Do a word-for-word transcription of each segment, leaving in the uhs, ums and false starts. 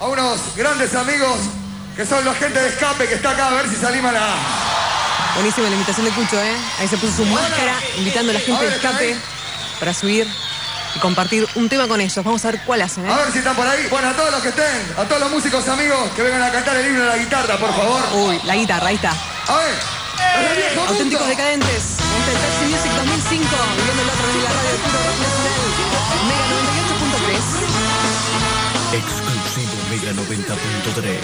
a unos grandes amigos que son los gente de Escape que está acá, a ver si se animan a... Buenísima la invitación de Cucho, ¿eh? Ahí se puso su máscara, invitando a la gente de Escape para subir y compartir un tema con ellos. Vamos a ver cuál hacen, ¿eh? A ver si están por ahí. Bueno, a todos los que estén, a todos los músicos amigos que vengan a cantar el himno de la guitarra, por favor. Uy, la guitarra, ahí está. A ver, desde el viejo Auténticos mundo. Decadentes, este Taxi Music dos mil cinco, viviendo el otro de la radio Puro Rock Nacional, Mega noventa y ocho punto tres. Exclusivo Mega noventa punto tres.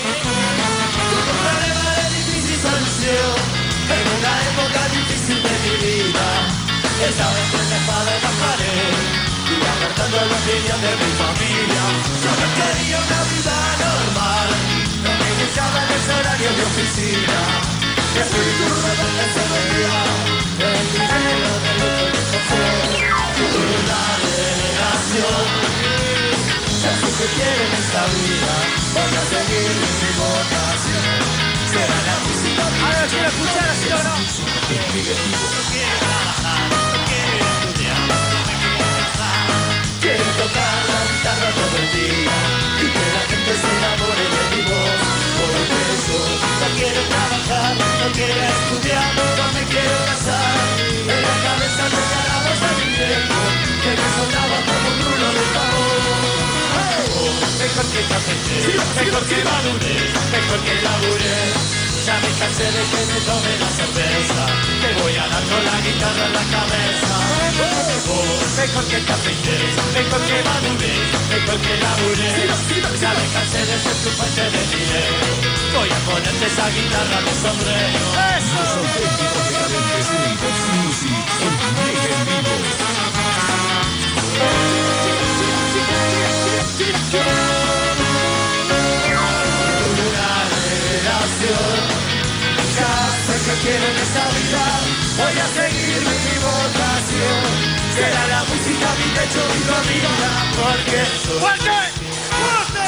En una época difícil de mi vida, estaba entre la espada y la pared, y apartando los niños de mi familia. Yo no quería una vida normal, no me gustaba los horarios de oficina. Mi espíritu rebelde se veía, el dinero de lo que yo fue, una relación. Ya sé que quiero en esta vida, voy a seguir mi vocación. Será la música. A ver, quiero escuchar así o no. No quiero trabajar, no quiero estudiar, no me quiero casar. Quiero tocar la guitarra todo el día y que la gente se enamore de mi voz. Por eso no quiero trabajar, no quiero estudiar, no me quiero casar. En la cabeza me la voz de mi viejo que me sonaba como un rulo de tambor. Mejor que café, mejor que madure, mejor que labure. Ya me cansé de que me tome la cerveza, te voy a dar con la guitarra en la cabeza. Oh, mejor que café, mejor que madure, mejor que labure. Ya me cansé de ser tu fuente de dinero, voy a ponerte esa guitarra de sombrero. Los Auténticos Decadentes en el Taxi Music en Mega en vivo. Ya sé que quiero en esta vida, voy a seguir mi vocación. Será la música mi techo y mi vida, porque soy... ¡Fuerte! ¡Fuerte!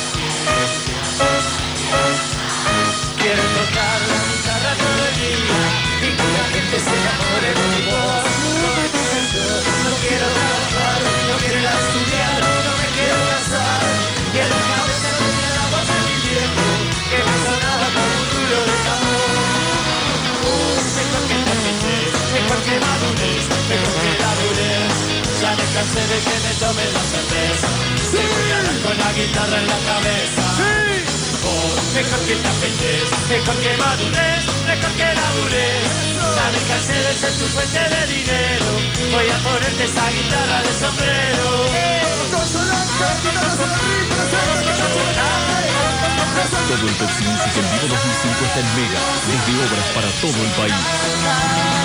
Quiero tocar la guitarra todo el día y que la gente se enamore de mi voz. No quiero trabajar, no quiero ir a estudiar, no me quiero casar. Y en la cabeza tenía la voz de mi viejo que me sonaba como un rulo de tambor. Mejor que termines, mejor que madures, mejor que labures. Ya me cansé de que me tome la cerveza, te voy a dar con la guitarra en la cabeza. Oh, mejor que te aprendes, mejor que madures, mejor que labures. Ya me cansé de ser tu fuente de dinero, voy a ponerte esa guitarra de sombrero. Todo el Taxi Music en vivo dos mil cinco está en Mega, desde obras para todo el país.